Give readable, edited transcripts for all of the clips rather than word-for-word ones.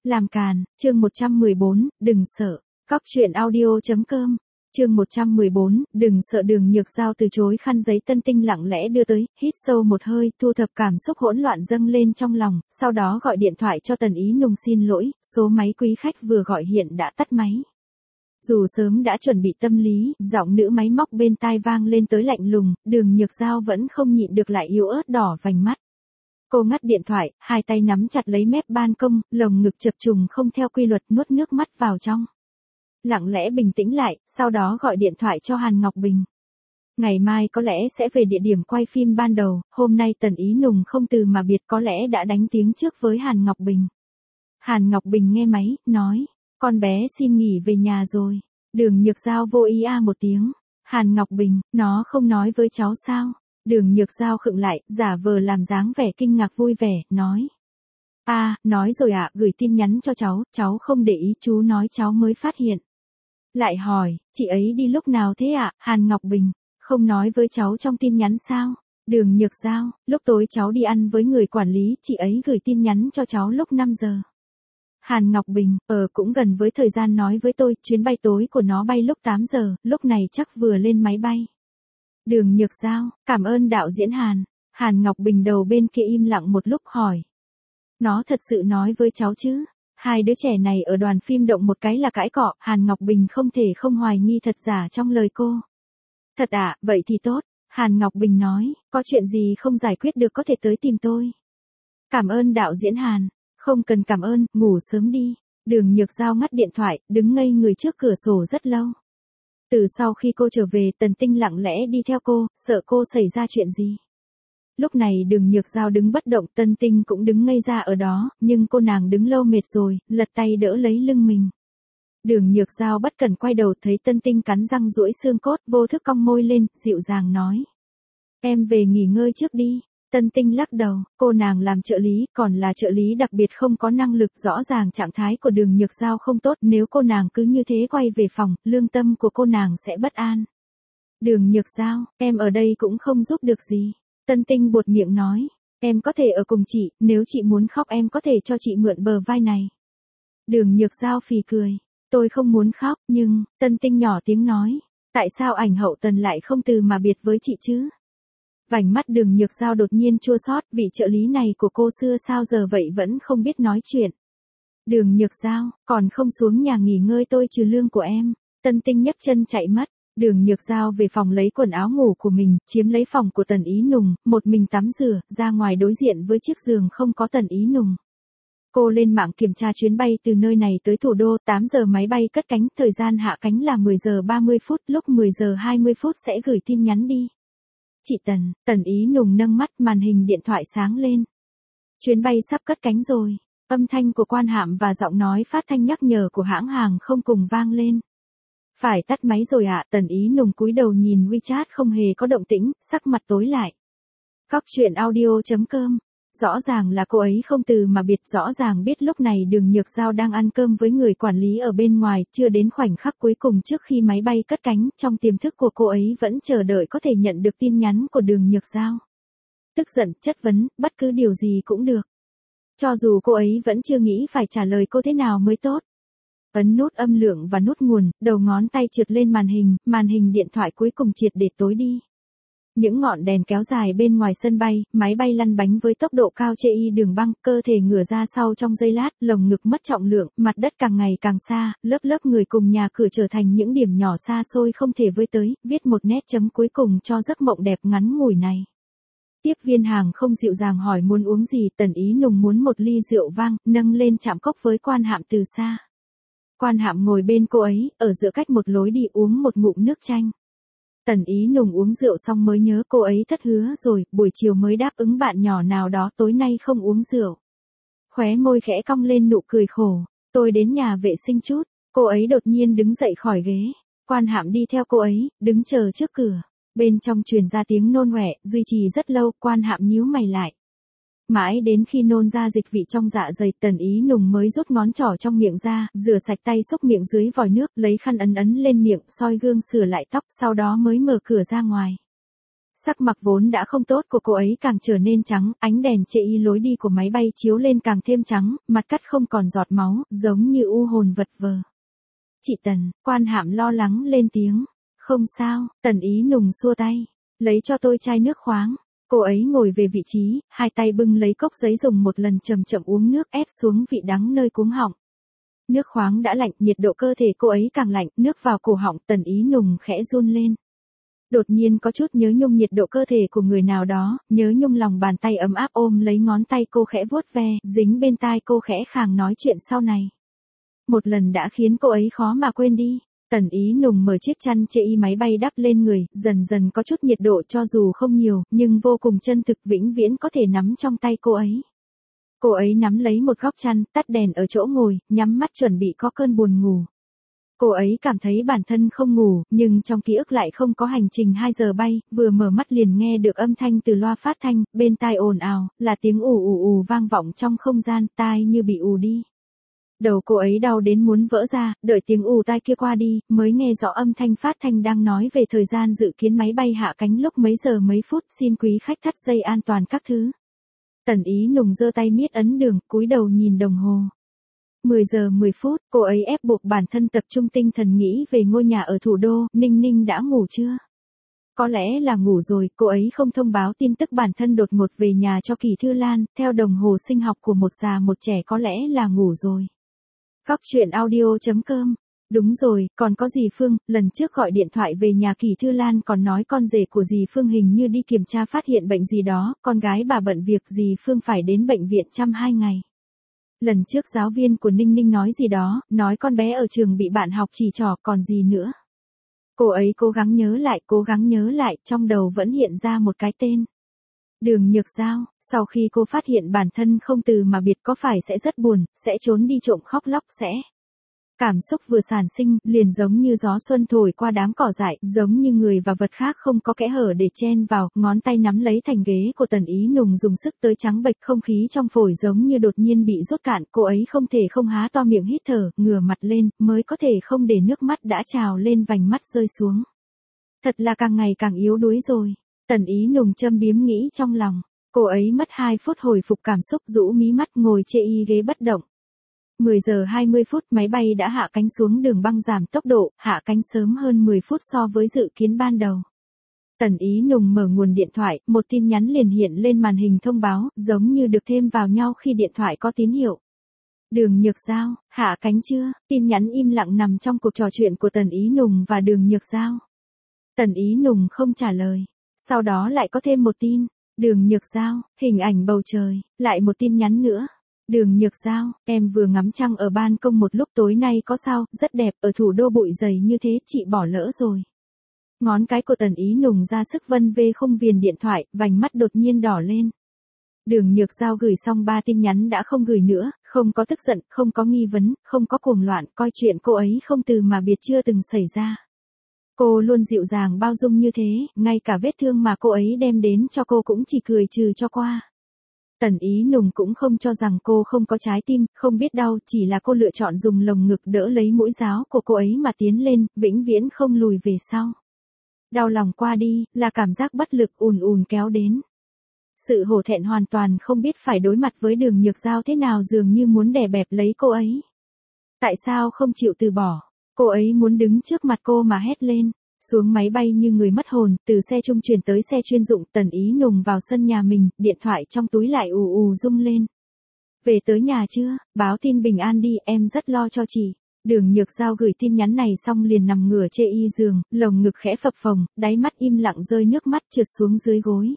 Làm càn, chương 114, đừng sợ. Cóc truyện audio.com. Chương 114, đừng sợ. Đường Nhược Giao từ chối khăn giấy Tân Tinh lặng lẽ đưa tới, hít sâu một hơi, thu thập cảm xúc hỗn loạn dâng lên trong lòng, sau đó gọi điện thoại cho Tần Ý Nùng xin lỗi, số máy quý khách vừa gọi hiện đã tắt máy. Dù sớm đã chuẩn bị tâm lý, giọng nữ máy móc bên tai vang lên tới lạnh lùng, Đường Nhược Giao vẫn không nhịn được lại yếu ớt đỏ vành mắt. Cô ngắt điện thoại, hai tay nắm chặt lấy mép ban công, lồng ngực chập trùng không theo quy luật nuốt nước mắt vào trong. Lặng lẽ bình tĩnh lại, sau đó gọi điện thoại cho Hàn Ngọc Bình. Ngày mai có lẽ sẽ về địa điểm quay phim ban đầu, hôm nay Tần Ý Nùng không từ mà biệt có lẽ đã đánh tiếng trước với Hàn Ngọc Bình. Hàn Ngọc Bình nghe máy, nói, con bé xin nghỉ về nhà rồi. Đường Nhược Giao vô ý một tiếng. Hàn Ngọc Bình, nó không nói với cháu sao? Đường Nhược Giao khựng lại, giả vờ làm dáng vẻ kinh ngạc vui vẻ, nói. Nói rồi gửi tin nhắn cho cháu không để ý, chú nói cháu mới phát hiện. Lại hỏi, chị ấy đi lúc nào thế ạ? Hàn Ngọc Bình, không nói với cháu trong tin nhắn sao? Đường Nhược Giao, lúc tối cháu đi ăn với người quản lý, chị ấy gửi tin nhắn cho cháu lúc 5 giờ. Hàn Ngọc Bình, cũng gần với thời gian nói với tôi, chuyến bay tối của nó bay lúc 8 giờ, lúc này chắc vừa lên máy bay. Đường Nhược Giao, cảm ơn đạo diễn Hàn. Hàn Ngọc Bình đầu bên kia im lặng một lúc hỏi. Nó thật sự nói với cháu chứ? Hai đứa trẻ này ở đoàn phim động một cái là cãi cọ, Hàn Ngọc Bình không thể không hoài nghi thật giả trong lời cô. Thật vậy thì tốt. Hàn Ngọc Bình nói, có chuyện gì không giải quyết được có thể tới tìm tôi. Cảm ơn đạo diễn Hàn. Không cần cảm ơn, ngủ sớm đi. Đường Nhược Giao ngắt điện thoại, đứng ngây người trước cửa sổ rất lâu. Từ sau khi cô trở về, Tần Tinh lặng lẽ đi theo cô, sợ cô xảy ra chuyện gì. Lúc này Đường Nhược Giao đứng bất động, Tân Tinh cũng đứng ngây ra ở đó, nhưng cô nàng đứng lâu mệt rồi, lật tay đỡ lấy lưng mình. Đường Nhược Giao bất cẩn quay đầu thấy Tân Tinh cắn răng duỗi xương cốt, vô thức cong môi lên, dịu dàng nói. Em về nghỉ ngơi trước đi. Tân Tinh lắc đầu, cô nàng làm trợ lý, còn là trợ lý đặc biệt không có năng lực, rõ ràng trạng thái của Đường Nhược Giao không tốt, nếu cô nàng cứ như thế quay về phòng, lương tâm của cô nàng sẽ bất an. Đường Nhược Giao, em ở đây cũng không giúp được gì. Tân Tinh buột miệng nói, em có thể ở cùng chị, nếu chị muốn khóc em có thể cho chị mượn bờ vai này. Đường Nhược Giao phì cười, tôi không muốn khóc, nhưng, Tân Tinh nhỏ tiếng nói, tại sao ảnh hậu Tần lại không từ mà biệt với chị chứ? Vành mắt Đường Nhược Giao đột nhiên chua xót, vị trợ lý này của cô xưa sao giờ vậy vẫn không biết nói chuyện. Đường Nhược Giao, còn không xuống nhà nghỉ ngơi tôi trừ lương của em. Tân Tinh nhấc chân chạy mất. Đường Nhược Giao về phòng lấy quần áo ngủ của mình, chiếm lấy phòng của Tần Ý Nùng, một mình tắm rửa, ra ngoài đối diện với chiếc giường không có Tần Ý Nùng. Cô lên mạng kiểm tra chuyến bay từ nơi này tới thủ đô, 8 giờ máy bay cất cánh, thời gian hạ cánh là 10 giờ 30 phút, lúc 10 giờ 20 phút sẽ gửi tin nhắn đi. Chị Tần Ý Nùng nâng mắt, màn hình điện thoại sáng lên. Chuyến bay sắp cất cánh rồi. Âm thanh của quan hạm và giọng nói phát thanh nhắc nhở của hãng hàng không cùng vang lên. Phải tắt máy rồi Tần Ý Nùng cúi đầu nhìn WeChat không hề có động tĩnh, sắc mặt tối lại. Cóc truyện audio.com. Rõ ràng là cô ấy không từ mà biệt, rõ ràng biết lúc này Đường Nhược Giao đang ăn cơm với người quản lý ở bên ngoài, chưa đến khoảnh khắc cuối cùng trước khi máy bay cất cánh, trong tiềm thức của cô ấy vẫn chờ đợi có thể nhận được tin nhắn của Đường Nhược Giao. Tức giận, chất vấn, bất cứ điều gì cũng được. Cho dù cô ấy vẫn chưa nghĩ phải trả lời cô thế nào mới tốt. Ấn nút âm lượng và nút nguồn, đầu ngón tay trượt lên màn hình điện thoại cuối cùng triệt để tối đi. Những ngọn đèn kéo dài bên ngoài sân bay, máy bay lăn bánh với tốc độ cao chê y đường băng, cơ thể ngửa ra sau trong giây lát, lồng ngực mất trọng lượng, mặt đất càng ngày càng xa, lớp người cùng nhà cửa trở thành những điểm nhỏ xa xôi không thể với tới, viết một nét chấm cuối cùng cho giấc mộng đẹp ngắn ngủi này. Tiếp viên hàng không dịu dàng hỏi muốn uống gì, Tần Ý Nùng muốn một ly rượu vang, nâng lên chạm cốc với quan hạm từ xa. Quan hạm ngồi bên cô ấy, ở giữa cách một lối đi uống một ngụm nước chanh. Tần Ý Nùng uống rượu xong mới nhớ cô ấy thất hứa rồi, buổi chiều mới đáp ứng bạn nhỏ nào đó tối nay không uống rượu. Khóe môi khẽ cong lên nụ cười khổ, tôi đến nhà vệ sinh chút, cô ấy đột nhiên đứng dậy khỏi ghế. Quan hạm đi theo cô ấy, đứng chờ trước cửa. Bên trong truyền ra tiếng nôn ọe, duy trì rất lâu, quan hạm nhíu mày lại. Mãi đến khi nôn ra dịch vị trong dạ dày, Tần Ý Nùng mới rút ngón trỏ trong miệng ra, rửa sạch tay xúc miệng dưới vòi nước, lấy khăn ấn lên miệng, soi gương sửa lại tóc, sau đó mới mở cửa ra ngoài. Sắc mặt vốn đã không tốt của cô ấy càng trở nên trắng, ánh đèn chê y lối đi của máy bay chiếu lên càng thêm trắng, mặt cắt không còn giọt máu, giống như u hồn vật vờ. Chị Tần, quan hạm lo lắng lên tiếng. Không sao, Tần Ý Nùng xua tay. Lấy cho tôi chai nước khoáng. Cô ấy ngồi về vị trí, hai tay bưng lấy cốc giấy dùng một lần chậm chậm uống nước ép xuống vị đắng nơi cuống họng. Nước khoáng đã lạnh, nhiệt độ cơ thể cô ấy càng lạnh, nước vào cổ họng, Tần Ý Nùng khẽ run lên. Đột nhiên có chút nhớ nhung nhiệt độ cơ thể của người nào đó, nhớ nhung lòng bàn tay ấm áp ôm lấy ngón tay cô khẽ vuốt ve, dính bên tai cô khẽ khàng nói chuyện sau này. Một lần đã khiến cô ấy khó mà quên đi. Tần Ý Nùng mở chiếc chăn chê y máy bay đắp lên người, dần dần có chút nhiệt độ cho dù không nhiều, nhưng vô cùng chân thực vĩnh viễn có thể nắm trong tay cô ấy. Cô ấy nắm lấy một góc chăn, tắt đèn ở chỗ ngồi, nhắm mắt chuẩn bị có cơn buồn ngủ. Cô ấy cảm thấy bản thân không ngủ, nhưng trong ký ức lại không có hành trình 2 giờ bay, vừa mở mắt liền nghe được âm thanh từ loa phát thanh, bên tai ồn ào, là tiếng ù ù ù vang vọng trong không gian, tai như bị ù đi. Đầu cô ấy đau đến muốn vỡ ra, đợi tiếng ù tai kia qua đi, mới nghe rõ âm thanh phát thanh đang nói về thời gian dự kiến máy bay hạ cánh lúc mấy giờ mấy phút, xin quý khách thắt dây an toàn các thứ. Tần Ý Nùng giơ tay miết ấn đường, cúi đầu nhìn đồng hồ. 10 giờ 10 phút, cô ấy ép buộc bản thân tập trung tinh thần nghĩ về ngôi nhà ở thủ đô, Ninh Ninh đã ngủ chưa? Có lẽ là ngủ rồi, cô ấy không thông báo tin tức bản thân đột ngột về nhà cho Kỳ Thư Lan, theo đồng hồ sinh học của một già một trẻ có lẽ là ngủ rồi. Góc truyện audio.com. Đúng rồi, còn có dì Phương, lần trước gọi điện thoại về nhà Kỳ Thư Lan còn nói con rể của dì Phương hình như đi kiểm tra phát hiện bệnh gì đó, con gái bà bận việc dì Phương phải đến bệnh viện chăm 2 ngày. Lần trước giáo viên của Ninh Ninh nói gì đó, nói con bé ở trường bị bạn học chỉ trỏ còn gì nữa. Cô ấy cố gắng nhớ lại, trong đầu vẫn hiện ra một cái tên. Đường Nhược Giao, sau khi cô phát hiện bản thân không từ mà biệt có phải sẽ rất buồn, sẽ trốn đi trộm khóc lóc sẽ. Cảm xúc vừa sản sinh, liền giống như gió xuân thổi qua đám cỏ dại, giống như người và vật khác không có kẽ hở để chen vào, ngón tay nắm lấy thành ghế của Tần Ý Nùng dùng sức tới trắng bệch, không khí trong phổi giống như đột nhiên bị rút cạn, cô ấy không thể không há to miệng hít thở, ngửa mặt lên, mới có thể không để nước mắt đã trào lên vành mắt rơi xuống. Thật là càng ngày càng yếu đuối rồi. Tần Ý Nùng châm biếm nghĩ trong lòng, cô ấy mất 2 phút hồi phục cảm xúc, rũ mí mắt ngồi chê y ghế bất động. 10 giờ 20 phút máy bay đã hạ cánh xuống đường băng giảm tốc độ, hạ cánh sớm hơn 10 phút so với dự kiến ban đầu. Tần Ý Nùng mở nguồn điện thoại, một tin nhắn liền hiện lên màn hình thông báo, giống như được thêm vào nhau khi điện thoại có tín hiệu. Đường Nhược Giao, hạ cánh chưa? Tin nhắn im lặng nằm trong cuộc trò chuyện của Tần Ý Nùng và Đường Nhược Giao. Tần Ý Nùng không trả lời. Sau đó lại có thêm một tin. Đường Nhược Giao, hình ảnh bầu trời, lại một tin nhắn nữa. Đường Nhược Giao, em vừa ngắm trăng ở ban công một lúc tối nay có sao, rất đẹp, ở thủ đô bụi dày như thế, chị bỏ lỡ rồi. Ngón cái của Tần Ý Nùng ra sức vân về khung viền điện thoại, vành mắt đột nhiên đỏ lên. Đường Nhược Giao gửi xong 3 tin nhắn đã không gửi nữa, không có tức giận, không có nghi vấn, không có cuồng loạn, coi chuyện cô ấy không từ mà biệt chưa từng xảy ra. Cô luôn dịu dàng bao dung như thế, ngay cả vết thương mà cô ấy đem đến cho cô cũng chỉ cười trừ cho qua. Tần Ý Nùng cũng không cho rằng cô không có trái tim, không biết đau, chỉ là cô lựa chọn dùng lồng ngực đỡ lấy mũi giáo của cô ấy mà tiến lên, vĩnh viễn không lùi về sau. Đau lòng qua đi, là cảm giác bất lực ùn ùn kéo đến. Sự hổ thẹn hoàn toàn không biết phải đối mặt với Đường Nhược Giao thế nào, dường như muốn đè bẹp lấy cô ấy. Tại sao không chịu từ bỏ? Cô ấy muốn đứng trước mặt cô mà hét lên. Xuống máy bay như người mất hồn, từ xe trung chuyển tới xe chuyên dụng, Tần Ý Nùng vào sân nhà mình, điện thoại trong túi lại ù ù rung lên. Về tới nhà chưa? Báo tin bình an đi, em rất lo cho chị. Đường Nhược Giao gửi tin nhắn này xong liền nằm ngửa chê y giường, lồng ngực khẽ phập phồng, đáy mắt im lặng rơi nước mắt trượt xuống dưới gối.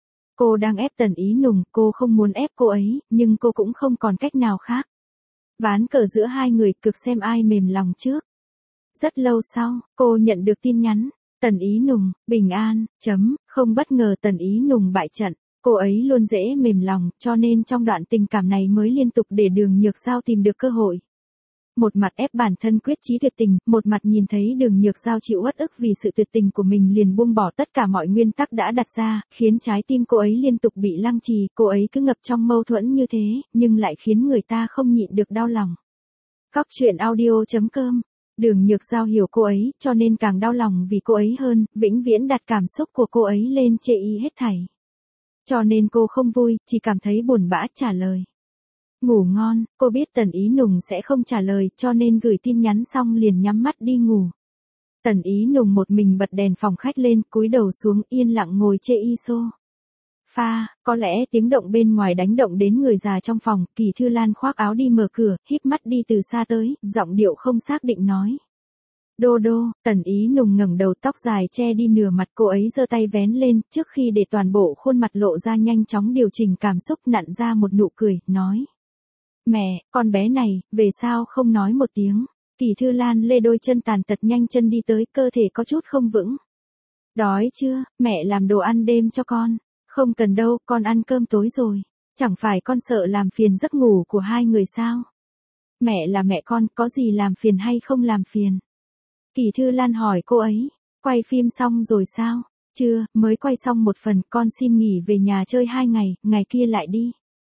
Cô đang ép Tần Ý Nùng, cô không muốn ép cô ấy, nhưng cô cũng không còn cách nào khác. Ván cờ giữa hai người, cực xem ai mềm lòng trước. Rất lâu sau, cô nhận được tin nhắn. Tần Ý Nùng, bình an, không bất ngờ Tần Ý Nùng bại trận. Cô ấy luôn dễ mềm lòng, cho nên trong đoạn tình cảm này mới liên tục để Đường Nhược Giao tìm được cơ hội. Một mặt ép bản thân quyết chí tuyệt tình, một mặt nhìn thấy Đường Nhược Giao chịu uất ức vì sự tuyệt tình của mình liền buông bỏ tất cả mọi nguyên tắc đã đặt ra, khiến trái tim cô ấy liên tục bị lăng trì, cô ấy cứ ngập trong mâu thuẫn như thế, nhưng lại khiến người ta không nhịn được đau lòng. Góc truyện audio.com Đường Nhược Giao hiểu cô ấy, cho nên càng đau lòng vì cô ấy hơn, vĩnh viễn đặt cảm xúc của cô ấy lên chê y hết thảy. Cho nên cô không vui, chỉ cảm thấy buồn bã trả lời. Ngủ ngon, cô biết Tần Ý Nùng sẽ không trả lời, cho nên gửi tin nhắn xong liền nhắm mắt đi ngủ. Tần Ý Nùng một mình bật đèn phòng khách lên, cúi đầu xuống yên lặng ngồi chê y sofa. Có lẽ tiếng động bên ngoài đánh động đến người già trong phòng, Kỳ Thư Lan khoác áo đi mở cửa, híp mắt đi từ xa tới, giọng điệu không xác định nói. Đô đô, Tần Ý Nùng ngẩng đầu, tóc dài che đi nửa mặt, cô ấy giơ tay vén lên, trước khi để toàn bộ khuôn mặt lộ ra nhanh chóng điều chỉnh cảm xúc, nặn ra một nụ cười, nói. Mẹ, con bé này, về sao không nói một tiếng. Kỳ Thư Lan lê đôi chân tàn tật nhanh chân đi tới, cơ thể có chút không vững. Đói chưa, mẹ làm đồ ăn đêm cho con. Không cần đâu, con ăn cơm tối rồi. Chẳng phải con sợ làm phiền giấc ngủ của hai người sao? Mẹ là mẹ con, có gì làm phiền hay không làm phiền? Kỳ Thư Lan hỏi cô ấy, quay phim xong rồi sao? Chưa, mới quay xong một phần, con xin nghỉ về nhà chơi 2 ngày, ngày kia lại đi.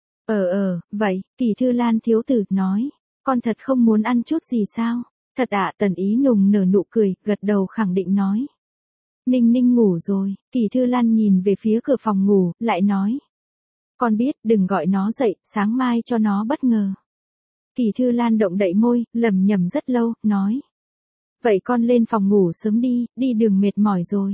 Vậy, Kỳ Thư Lan thiếu tử nói, con thật không muốn ăn chút gì sao? Thật ạ, Tần Ý Nùng nở nụ cười, gật đầu khẳng định nói. Ninh Ninh ngủ rồi, Kỳ Thư Lan nhìn về phía cửa phòng ngủ, lại nói. Con biết, đừng gọi nó dậy, sáng mai cho nó bất ngờ. Kỳ Thư Lan động đậy môi, lẩm nhẩm rất lâu, nói. Vậy con lên phòng ngủ sớm đi đường mệt mỏi rồi.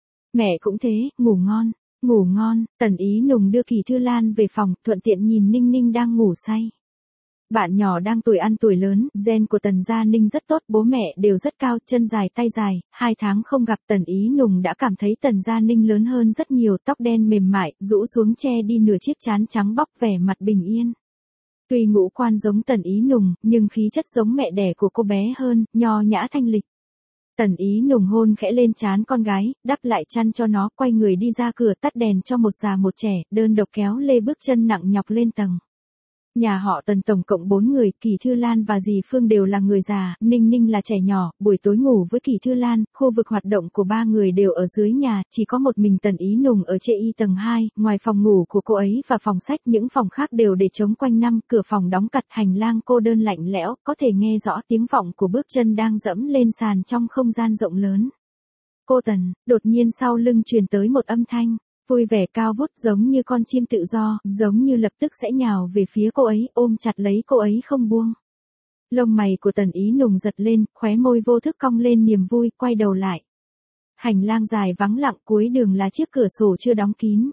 Mẹ cũng thế, ngủ ngon. Ngủ ngon, Tần Ý Nùng đưa Kỳ Thư Lan về phòng, thuận tiện nhìn Ninh Ninh đang ngủ say. Bạn nhỏ đang tuổi ăn tuổi lớn, gen của Tần Gia Ninh rất tốt, bố mẹ đều rất cao, chân dài tay dài, 2 tháng không gặp Tần Ý Nùng đã cảm thấy Tần Gia Ninh lớn hơn rất nhiều, tóc đen mềm mại, rũ xuống che đi nửa chiếc trán trắng bóc, vẻ mặt bình yên. Tuy ngũ quan giống Tần Ý Nùng, nhưng khí chất giống mẹ đẻ của cô bé hơn, nho nhã thanh lịch. Tần Ý Nùng hôn khẽ lên trán con gái, đắp lại chăn cho nó, quay người đi ra cửa, tắt đèn cho một già một trẻ, đơn độc kéo lê bước chân nặng nhọc lên tầng. Nhà họ Tần tổng cộng 4 người, Kỳ Thư Lan và dì Phương đều là người già, Ninh Ninh là trẻ nhỏ, buổi tối ngủ với Kỳ Thư Lan, khu vực hoạt động của 3 người đều ở dưới nhà, chỉ có một mình Tần Ý Nùng ở chê y tầng 2, ngoài phòng ngủ của cô ấy và phòng sách, những phòng khác đều để trống quanh năm, cửa phòng đóng cặt, hành lang cô đơn lạnh lẽo, có thể nghe rõ tiếng vọng của bước chân đang dẫm lên sàn trong không gian rộng lớn. Cô Tần, đột nhiên sau lưng truyền tới một âm thanh. Vui vẻ cao vút giống như con chim tự do, giống như lập tức sẽ nhào về phía cô ấy, ôm chặt lấy cô ấy không buông. Lông mày của Tần Ý Nùng giật lên, khóe môi vô thức cong lên niềm vui, quay đầu lại. Hành lang dài vắng lặng, cuối đường là chiếc cửa sổ chưa đóng kín.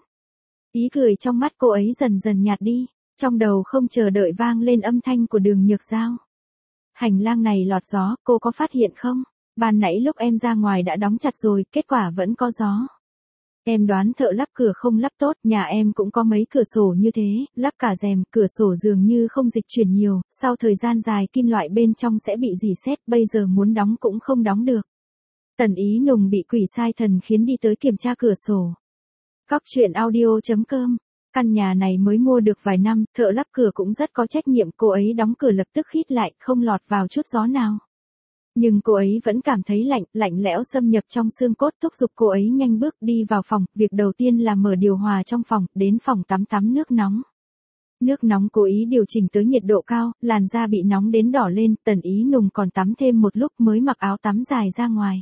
Ý cười trong mắt cô ấy dần dần nhạt đi, trong đầu không chờ đợi vang lên âm thanh của Đường Nhược Giao. Hành lang này lọt gió, cô có phát hiện không? Ban nãy lúc em ra ngoài đã đóng chặt rồi, kết quả vẫn có gió. Em đoán thợ lắp cửa không lắp tốt, nhà em cũng có mấy cửa sổ như thế, lắp cả rèm, cửa sổ dường như không dịch chuyển nhiều, sau thời gian dài kim loại bên trong sẽ bị rỉ sét, bây giờ muốn đóng cũng không đóng được. Tần Ý Nùng bị quỷ sai thần khiến đi tới kiểm tra cửa sổ. Góc truyện audio.com. Căn nhà này mới mua được vài năm, thợ lắp cửa cũng rất có trách nhiệm, cô ấy đóng cửa lập tức khít lại, không lọt vào chút gió nào. Nhưng cô ấy vẫn cảm thấy lạnh lẽo xâm nhập trong xương cốt, thúc giục cô ấy nhanh bước đi vào phòng, việc đầu tiên là mở điều hòa trong phòng, đến phòng tắm nước nóng. Nước nóng cố ý điều chỉnh tới nhiệt độ cao, làn da bị nóng đến đỏ lên, Tần Ý Nùng còn tắm thêm một lúc mới mặc áo tắm dài ra ngoài.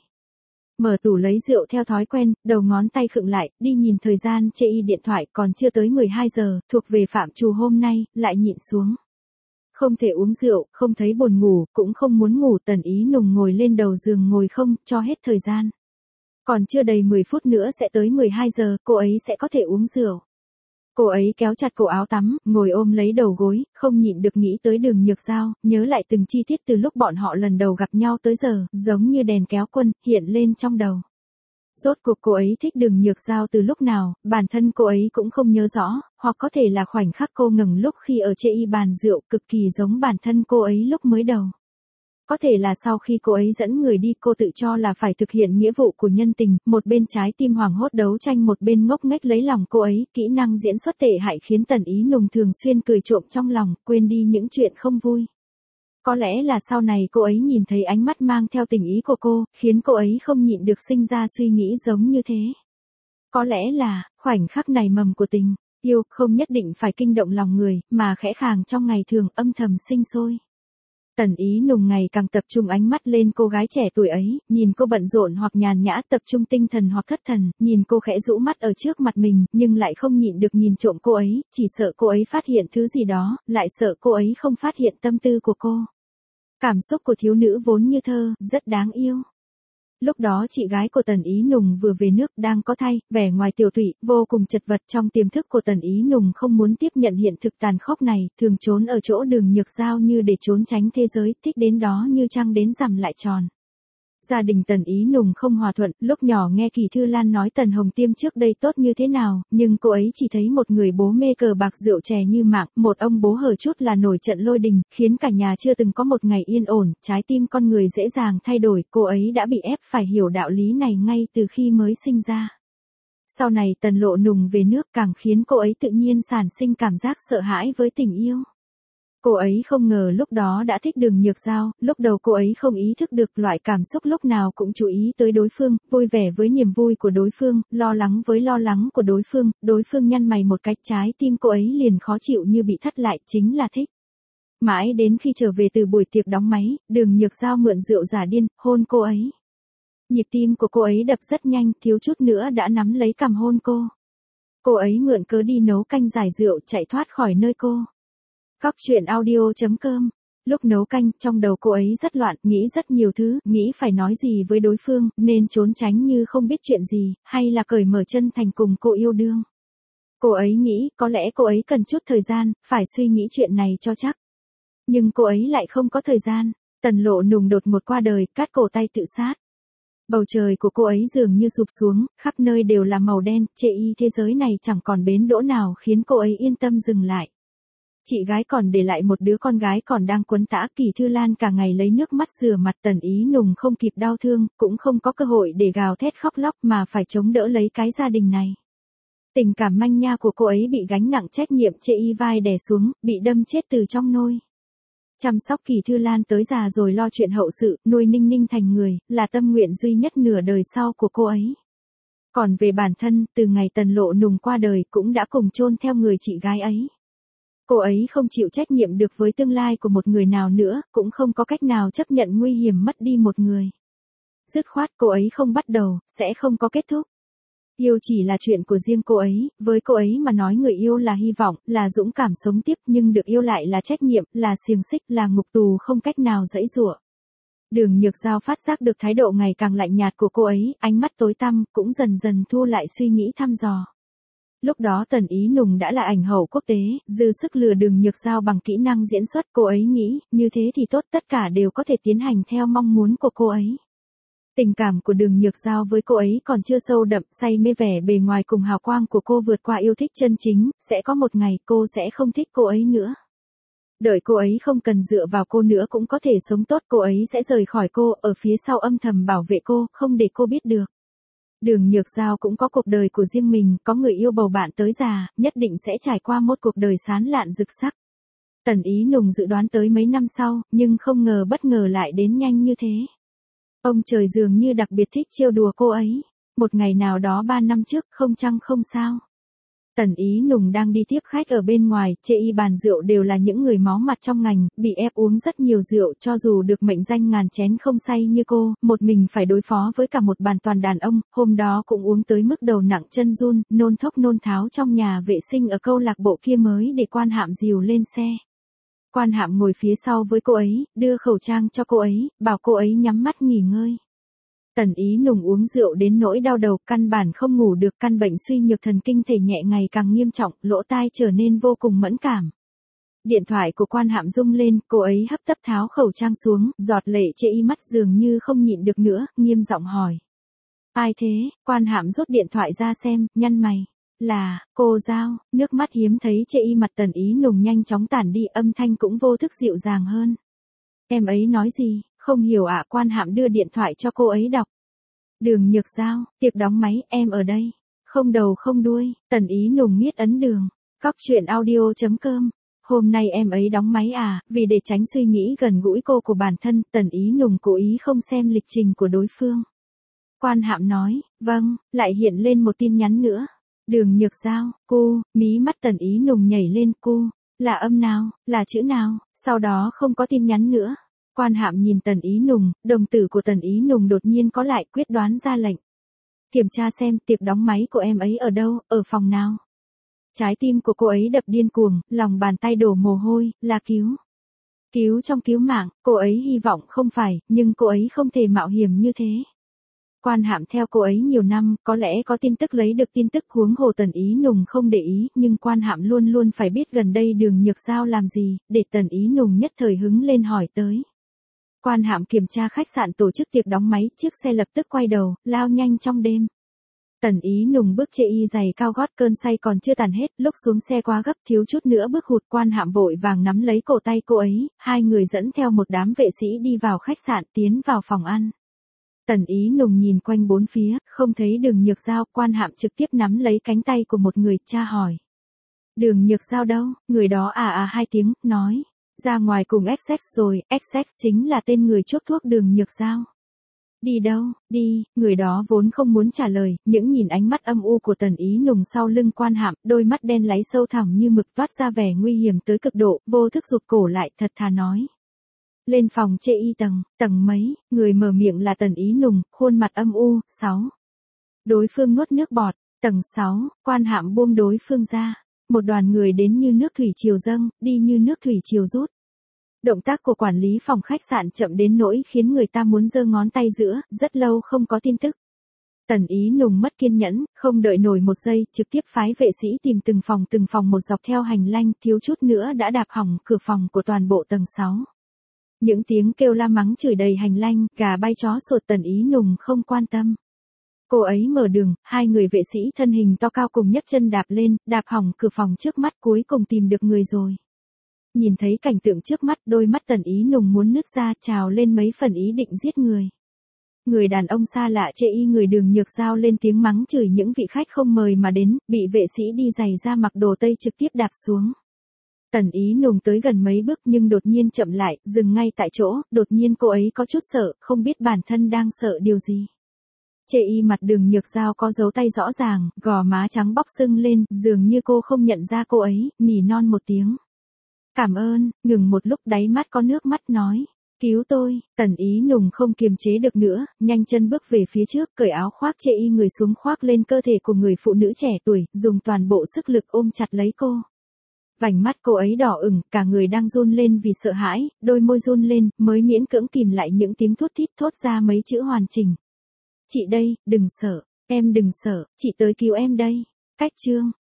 Mở tủ lấy rượu theo thói quen, đầu ngón tay khựng lại, đi nhìn thời gian chê y điện thoại, còn chưa tới 12 giờ, thuộc về phạm trù hôm nay, lại nhịn xuống. Không thể uống rượu, không thấy buồn ngủ, cũng không muốn ngủ, Tần Ý Nùng ngồi lên đầu giường ngồi không, cho hết thời gian. Còn chưa đầy 10 phút nữa sẽ tới 12 giờ, cô ấy sẽ có thể uống rượu. Cô ấy kéo chặt cổ áo tắm, ngồi ôm lấy đầu gối, không nhịn được nghĩ tới Đường Nhược Giao, nhớ lại từng chi tiết từ lúc bọn họ lần đầu gặp nhau tới giờ, giống như đèn kéo quân, hiện lên trong đầu. Rốt cuộc cô ấy thích Đường Nhược Giao từ lúc nào, bản thân cô ấy cũng không nhớ rõ, hoặc có thể là khoảnh khắc cô ngừng lúc khi ở chê y bàn rượu, cực kỳ giống bản thân cô ấy lúc mới đầu. Có thể là sau khi cô ấy dẫn người đi, cô tự cho là phải thực hiện nghĩa vụ của nhân tình, một bên trái tim hoảng hốt đấu tranh, một bên ngốc nghếch lấy lòng cô ấy, kỹ năng diễn xuất tệ hại khiến Tần Ý Nùng thường xuyên cười trộm trong lòng, quên đi những chuyện không vui. Có lẽ là sau này cô ấy nhìn thấy ánh mắt mang theo tình ý của cô, khiến cô ấy không nhịn được sinh ra suy nghĩ giống như thế. Có lẽ là, khoảnh khắc này mầm của tình yêu không nhất định phải kinh động lòng người, mà khẽ khàng trong ngày thường âm thầm sinh sôi. Tần Ý Nùng ngày càng tập trung ánh mắt lên cô gái trẻ tuổi ấy, nhìn cô bận rộn hoặc nhàn nhã, tập trung tinh thần hoặc thất thần, nhìn cô khẽ rũ mắt ở trước mặt mình, nhưng lại không nhịn được nhìn trộm cô ấy, chỉ sợ cô ấy phát hiện thứ gì đó, lại sợ cô ấy không phát hiện tâm tư của cô. Cảm xúc của thiếu nữ vốn như thơ, rất đáng yêu. Lúc đó chị gái của Tần Ý Nùng vừa về nước đang có thai, vẻ ngoài tiểu tụy, vô cùng chật vật. Trong tiềm thức của Tần Ý Nùng không muốn tiếp nhận hiện thực tàn khốc này, thường trốn ở chỗ Đường Nhược Giao như để trốn tránh thế giới, thích đến đó như trăng đến rằm lại tròn. Gia đình Tần Ý Nùng không hòa thuận, lúc nhỏ nghe Kỳ Thư Lan nói Tần Hồng Tiêm trước đây tốt như thế nào, nhưng cô ấy chỉ thấy một người bố mê cờ bạc rượu chè như mạng, một ông bố hở chút là nổi trận lôi đình, khiến cả nhà chưa từng có một ngày yên ổn, trái tim con người dễ dàng thay đổi, cô ấy đã bị ép phải hiểu đạo lý này ngay từ khi mới sinh ra. Sau này Tần Lộ Nùng về nước càng khiến cô ấy tự nhiên sản sinh cảm giác sợ hãi với tình yêu. Cô ấy không ngờ lúc đó đã thích Đường Nhược Giao, lúc đầu cô ấy không ý thức được loại cảm xúc lúc nào cũng chú ý tới đối phương, vui vẻ với niềm vui của đối phương, lo lắng với lo lắng của đối phương nhăn mày một cách trái tim cô ấy liền khó chịu như bị thất lại, chính là thích. Mãi đến khi trở về từ buổi tiệc đóng máy, Đường Nhược Giao mượn rượu giả điên, hôn cô ấy. Nhịp tim của cô ấy đập rất nhanh, thiếu chút nữa đã nắm lấy cằm hôn cô. Cô ấy mượn cớ đi nấu canh giải rượu chạy thoát khỏi nơi cô. Cóc truyện audio.com. Lúc nấu canh, trong đầu cô ấy rất loạn, nghĩ rất nhiều thứ, nghĩ phải nói gì với đối phương, nên trốn tránh như không biết chuyện gì, hay là cởi mở chân thành cùng cô yêu đương. Cô ấy nghĩ, có lẽ cô ấy cần chút thời gian, phải suy nghĩ chuyện này cho chắc. Nhưng cô ấy lại không có thời gian. Tần Lộ Nùng đột ngột qua đời, cắt cổ tay tự sát. Bầu trời của cô ấy dường như sụp xuống, khắp nơi đều là màu đen, chê y thế giới này chẳng còn bến đỗ nào khiến cô ấy yên tâm dừng lại. Chị gái còn để lại một đứa con gái còn đang quấn tã. Kỳ Thư Lan cả ngày lấy nước mắt rửa mặt. Tần Ý Nùng không kịp đau thương, cũng không có cơ hội để gào thét khóc lóc mà phải chống đỡ lấy cái gia đình này. Tình cảm manh nha của cô ấy bị gánh nặng trách nhiệm chê y vai đè xuống, bị đâm chết từ trong nôi. Chăm sóc Kỳ Thư Lan tới già rồi lo chuyện hậu sự, nuôi Ninh Ninh thành người, là tâm nguyện duy nhất nửa đời sau của cô ấy. Còn về bản thân, từ ngày Tần Lộ Nùng qua đời cũng đã cùng chôn theo người chị gái ấy. Cô ấy không chịu trách nhiệm được với tương lai của một người nào nữa, cũng không có cách nào chấp nhận nguy hiểm mất đi một người. Dứt khoát cô ấy không bắt đầu, sẽ không có kết thúc. Yêu chỉ là chuyện của riêng cô ấy, với cô ấy mà nói người yêu là hy vọng, là dũng cảm sống tiếp, nhưng được yêu lại là trách nhiệm, là xiềng xích, là ngục tù không cách nào giãy giụa. Đường Nhược Giao phát giác được thái độ ngày càng lạnh nhạt của cô ấy, ánh mắt tối tăm, cũng dần dần thu lại suy nghĩ thăm dò. Lúc đó Tần Ý Nùng đã là ảnh hậu quốc tế, dư sức lừa Đường Nhược Giao bằng kỹ năng diễn xuất. Cô ấy nghĩ, như thế thì tốt, tất cả đều có thể tiến hành theo mong muốn của cô ấy. Tình cảm của Đường Nhược Giao với cô ấy còn chưa sâu đậm, say mê vẻ bề ngoài cùng hào quang của cô vượt qua yêu thích chân chính, sẽ có một ngày cô sẽ không thích cô ấy nữa. Đợi cô ấy không cần dựa vào cô nữa cũng có thể sống tốt, cô ấy sẽ rời khỏi cô, ở phía sau âm thầm bảo vệ cô, không để cô biết được. Đường Nhược Giao cũng có cuộc đời của riêng mình, có người yêu bầu bạn tới già, nhất định sẽ trải qua một cuộc đời sáng lạn rực sắc. Tần Ý Nùng dự đoán tới mấy năm sau, nhưng không ngờ bất ngờ lại đến nhanh như thế. Ông trời dường như đặc biệt thích trêu đùa cô ấy. Một ngày nào đó 3 năm trước, không chăng không sao. Tần Ý Nùng đang đi tiếp khách ở bên ngoài, chê y bàn rượu đều là những người máu mặt trong ngành, bị ép uống rất nhiều rượu, cho dù được mệnh danh ngàn chén không say như cô, một mình phải đối phó với cả một bàn toàn đàn ông, hôm đó cũng uống tới mức đầu nặng chân run, nôn thốc nôn tháo trong nhà vệ sinh ở câu lạc bộ kia mới để Quan Hạm dìu lên xe. Quan Hạm ngồi phía sau với cô ấy, đưa khẩu trang cho cô ấy, bảo cô ấy nhắm mắt nghỉ ngơi. Tần Ý Nùng uống rượu đến nỗi đau đầu, căn bản không ngủ được, căn bệnh suy nhược thần kinh thể nhẹ ngày càng nghiêm trọng, lỗ tai trở nên vô cùng mẫn cảm. Điện thoại của Quan Hạm rung lên, cô ấy hấp tấp tháo khẩu trang xuống, giọt lệ chê y mắt dường như không nhịn được nữa, nghiêm giọng hỏi. Ai thế? Quan Hạm rút điện thoại ra xem, nhăn mày. Là, cô Giao. Nước mắt hiếm thấy chê y mặt Tần Ý Nùng nhanh chóng tản đi, âm thanh cũng vô thức dịu dàng hơn. Em ấy nói gì? Không hiểu ạ. Quan Hạm đưa điện thoại cho cô ấy đọc. Đường Nhược Giao, tiệc đóng máy, em ở đây. Không đầu không đuôi. Tần Ý Nùng miết ấn đường. Cóc truyện audio.com. Hôm nay em ấy đóng máy à? Vì để tránh suy nghĩ gần gũi cô của bản thân, Tần Ý Nùng cố ý không xem lịch trình của đối phương. Quan Hạm nói, vâng, lại hiện lên một tin nhắn nữa. Đường Nhược Giao, cô, mí mắt Tần Ý Nùng nhảy lên, cô, là âm nào, là chữ nào, sau đó không có tin nhắn nữa. Quan Hạm nhìn Tần Ý Nùng, đồng tử của Tần Ý Nùng đột nhiên có lại, quyết đoán ra lệnh. Kiểm tra xem tiệc đóng máy của em ấy ở đâu, ở phòng nào. Trái tim của cô ấy đập điên cuồng, lòng bàn tay đổ mồ hôi, là cứu. Cứu trong cứu mạng, cô ấy hy vọng không phải, nhưng cô ấy không thể mạo hiểm như thế. Quan Hạm theo cô ấy nhiều năm, có lẽ có tin tức lấy được tin tức, huống hồ Tần Ý Nùng không để ý, nhưng Quan Hạm luôn luôn phải biết gần đây Đường Nhược Giao làm gì, để Tần Ý Nùng nhất thời hứng lên hỏi tới. Quan Hạm kiểm tra khách sạn tổ chức tiệc đóng máy, chiếc xe lập tức quay đầu, lao nhanh trong đêm. Tần Ý Nùng bước chê y giày cao gót, cơn say còn chưa tàn hết, lúc xuống xe quá gấp thiếu chút nữa bước hụt. Quan Hạm vội vàng nắm lấy cổ tay cô ấy, hai người dẫn theo một đám vệ sĩ đi vào khách sạn, tiến vào phòng ăn. Tần Ý Nùng nhìn quanh bốn phía, không thấy Đường Nhược Giao, Quan Hạm trực tiếp nắm lấy cánh tay của một người, tra hỏi. Đường Nhược Giao đâu? Người đó hai tiếng, nói. Ra ngoài cùng XX rồi, XX chính là tên người chuốc thuốc Đường Nhược Giao. Đi đâu, đi, người đó vốn không muốn trả lời, những nhìn ánh mắt âm u của Tần Ý Nùng sau lưng Quan Hạm, đôi mắt đen láy sâu thẳm như mực toát ra vẻ nguy hiểm tới cực độ, vô thức rụt cổ lại, thật thà nói. Lên phòng chê y tầng mấy, người mở miệng là Tần Ý Nùng, khuôn mặt âm u, 6. Đối phương nuốt nước bọt, tầng 6, Quan Hạm buông đối phương ra. Một đoàn người đến như nước thủy triều dâng, đi như nước thủy triều rút. Động tác của quản lý phòng khách sạn chậm đến nỗi khiến người ta muốn giơ ngón tay giữa, rất lâu không có tin tức. Tần Ý Nùng mất kiên nhẫn, không đợi nổi một giây, trực tiếp phái vệ sĩ tìm từng phòng một dọc theo hành lang, thiếu chút nữa đã đạp hỏng cửa phòng của toàn bộ tầng 6. Những tiếng kêu la mắng chửi đầy hành lang, gà bay chó sột, Tần Ý Nùng không quan tâm. Cô ấy mở đường, hai người vệ sĩ thân hình to cao cùng nhấc chân đạp lên, đạp hỏng cửa phòng trước mắt, cuối cùng tìm được người rồi. Nhìn thấy cảnh tượng trước mắt, đôi mắt Tần Ý Nùng muốn nứt ra, trào lên mấy phần ý định giết người. Người đàn ông xa lạ chê y người Đường Nhược Giao lên tiếng mắng chửi những vị khách không mời mà đến, bị vệ sĩ đi giày ra mặc đồ tây trực tiếp đạp xuống. Tần Ý Nùng tới gần mấy bước nhưng đột nhiên chậm lại, dừng ngay tại chỗ, đột nhiên cô ấy có chút sợ, không biết bản thân đang sợ điều gì. Chê y mặt Đường Nhược Giao có dấu tay rõ ràng, gò má trắng bóc sưng lên, dường như cô không nhận ra cô ấy, nỉ non một tiếng. Cảm ơn, ngừng một lúc, đáy mắt có nước mắt, nói. Cứu tôi. Tần Ý Nùng không kiềm chế được nữa, nhanh chân bước về phía trước, cởi áo khoác chê y người xuống, khoác lên cơ thể của người phụ nữ trẻ tuổi, dùng toàn bộ sức lực ôm chặt lấy cô. Vành mắt cô ấy đỏ ửng, cả người đang run lên vì sợ hãi, đôi môi run lên, mới miễn cưỡng kìm lại những tiếng thút thít, thốt ra mấy chữ hoàn chỉnh. Chị đây, đừng sợ, em đừng sợ, chị tới cứu em đây. Cách chương.